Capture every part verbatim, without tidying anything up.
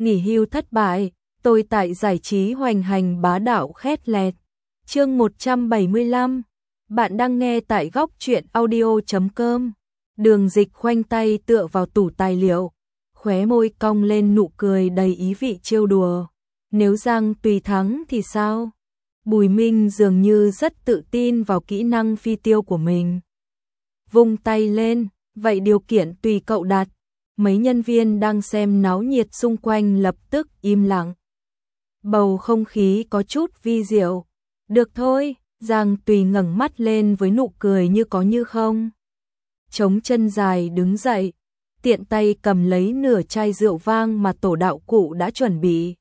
nghỉ hưu thất bại, tôi tại giải trí hoành hành bá đạo khét lẹt. Chương một trăm bảy mươi lăm. Bạn đang nghe tại góc truyện audio chấm com. Đường Dịch khoanh tay tựa vào tủ tài liệu, khóe môi cong lên nụ cười đầy ý vị trêu đùa. Nếu Giang Tùy thắng thì sao? Bùi Minh dường như rất tự tin vào kỹ năng phi tiêu của mình. Vung tay lên, vậy điều kiện tùy cậu đặt. Mấy nhân viên đang xem náo nhiệt xung quanh lập tức im lặng. Bầu không khí có chút vi diệu. Được thôi, Giang Tùy ngẩng mắt lên với nụ cười như có như không. Chống chân dài đứng dậy, tiện tay cầm lấy nửa chai rượu vang mà tổ đạo cụ đã chuẩn bị.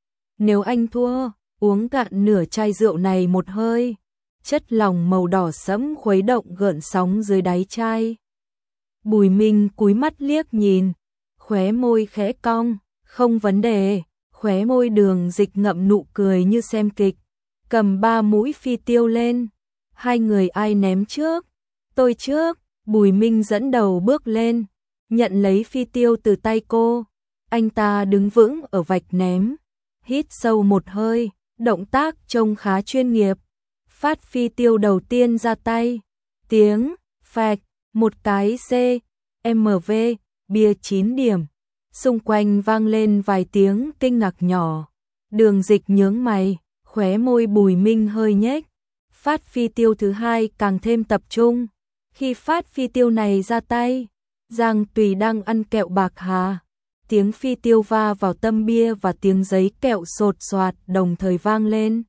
Nếu anh thua, uống cạn nửa chai rượu này một hơi. Chất lỏng màu đỏ sẫm khuấy động gợn sóng dưới đáy chai. Bùi Minh cúi mắt liếc nhìn, khóe môi khẽ cong, không vấn đề. Khóe môi Đường Dịch ngậm nụ cười như xem kịch, cầm ba mũi phi tiêu lên. Hai người ai ném trước? Tôi trước. Bùi Minh dẫn đầu bước lên, nhận lấy phi tiêu từ tay cô. Anh ta đứng vững ở vạch ném, hít sâu một hơi, động tác trông khá chuyên nghiệp. Phát phi tiêu đầu tiên ra tay, tiếng phạch, một cái C, M V, bia chín điểm. Xung quanh vang lên vài tiếng kinh ngạc nhỏ. Đường Dịch nhướng mày, khóe môi Bùi Minh hơi nhếch. Phát phi tiêu thứ hai càng thêm tập trung. Khi phát phi tiêu này ra tay, Giang Tùy đang ăn kẹo bạc hà. Tiếng phi tiêu va vào tâm bia và tiếng giấy kẹo sột soạt đồng thời vang lên.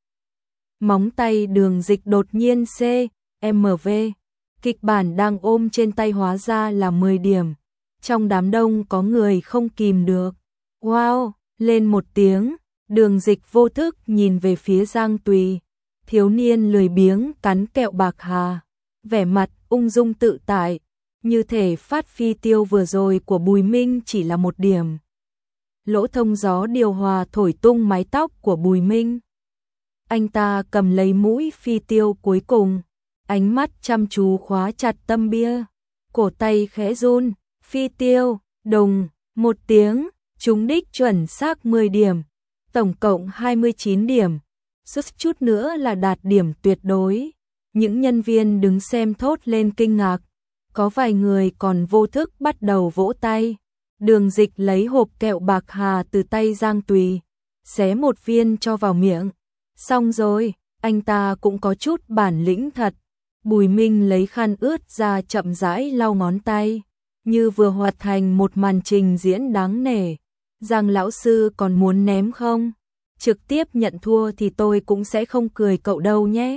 Móng tay Đường Dịch đột nhiên C, M V. Kịch bản đang ôm trên tay hóa ra là mười điểm. Trong đám đông có người không kìm được. Wow, lên một tiếng. Đường Dịch vô thức nhìn về phía Giang Tùy. Thiếu niên lười biếng cắn kẹo bạc hà, vẻ mặt ung dung tự tại, như thể phát phi tiêu vừa rồi của Bùi Minh chỉ là một điểm. Lỗ thông gió điều hòa thổi tung mái tóc của Bùi Minh. Anh ta cầm lấy mũi phi tiêu cuối cùng, ánh mắt chăm chú khóa chặt tâm bia, cổ tay khẽ run, phi tiêu, đùng, một tiếng, trúng đích chuẩn xác mười điểm, tổng cộng hai mươi chín điểm, suýt chút nữa là đạt điểm tuyệt đối. Những nhân viên đứng xem thốt lên kinh ngạc, có vài người còn vô thức bắt đầu vỗ tay. Đường Dịch lấy hộp kẹo bạc hà từ tay Giang Tùy, xé một viên cho vào miệng. Xong rồi, anh ta cũng có chút bản lĩnh thật. Bùi Minh lấy khăn ướt ra chậm rãi lau ngón tay, như vừa hoạt thành một màn trình diễn đáng nể. Giang lão sư còn muốn ném không? Trực tiếp nhận thua thì tôi cũng sẽ không cười cậu đâu nhé.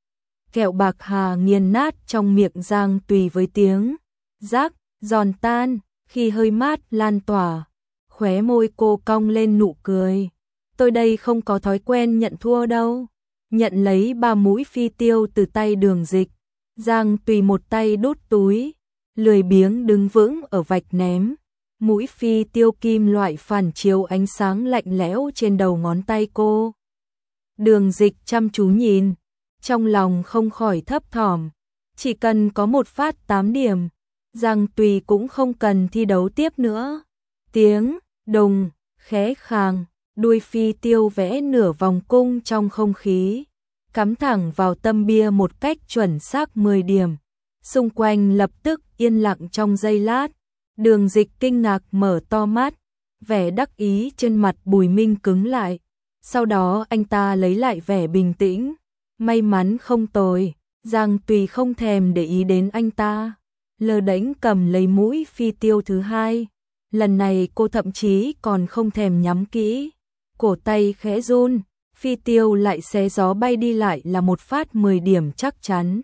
Kẹo bạc hà nghiền nát trong miệng Giang Tùy với tiếng rắc, giòn tan, khi hơi mát lan tỏa. Khóe môi cô cong lên nụ cười. Tôi đây không có thói quen nhận thua đâu. Nhận lấy ba mũi phi tiêu từ tay Đường Dịch, Giang Tùy một tay đút túi, lười biếng đứng vững ở vạch ném. Mũi phi tiêu kim loại phản chiếu ánh sáng lạnh lẽo trên đầu ngón tay cô. Đường Dịch chăm chú nhìn, trong lòng không khỏi thấp thỏm. Chỉ cần có một phát tám điểm, Giang Tùy cũng không cần thi đấu tiếp nữa. Tiếng đùng khẽ khàng, đuôi phi tiêu vẽ nửa vòng cung trong không khí, cắm thẳng vào tâm bia một cách chuẩn xác mười điểm. Xung quanh lập tức yên lặng trong giây lát. Đường Dịch kinh ngạc mở to mắt, vẻ đắc ý trên mặt Bùi Minh cứng lại. Sau đó anh ta lấy lại vẻ bình tĩnh. May mắn không tồi. Giang Tùy không thèm để ý đến anh ta, lơ đễnh cầm lấy mũi phi tiêu thứ hai. Lần này cô thậm chí còn không thèm nhắm kỹ, cổ tay khẽ run, phi tiêu lại xé gió bay đi lại là một phát mười điểm chắc chắn.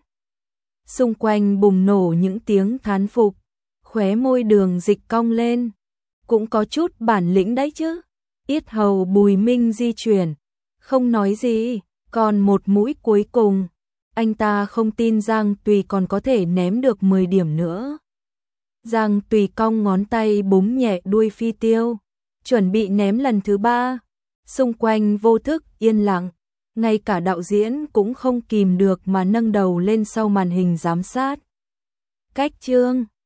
Xung quanh bùng nổ những tiếng thán phục, khóe môi Đường Dịch cong lên. Cũng có chút bản lĩnh đấy chứ. Yết hầu Bùi Minh di chuyển, không nói gì. Còn một mũi cuối cùng, anh ta không tin Giang Tùy còn có thể ném được mười điểm nữa. Giang Tùy cong ngón tay búng nhẹ đuôi phi tiêu, chuẩn bị ném lần thứ ba. Xung quanh vô thức yên lặng, ngay cả đạo diễn cũng không kìm được mà nâng đầu lên sau màn hình giám sát. Cách chương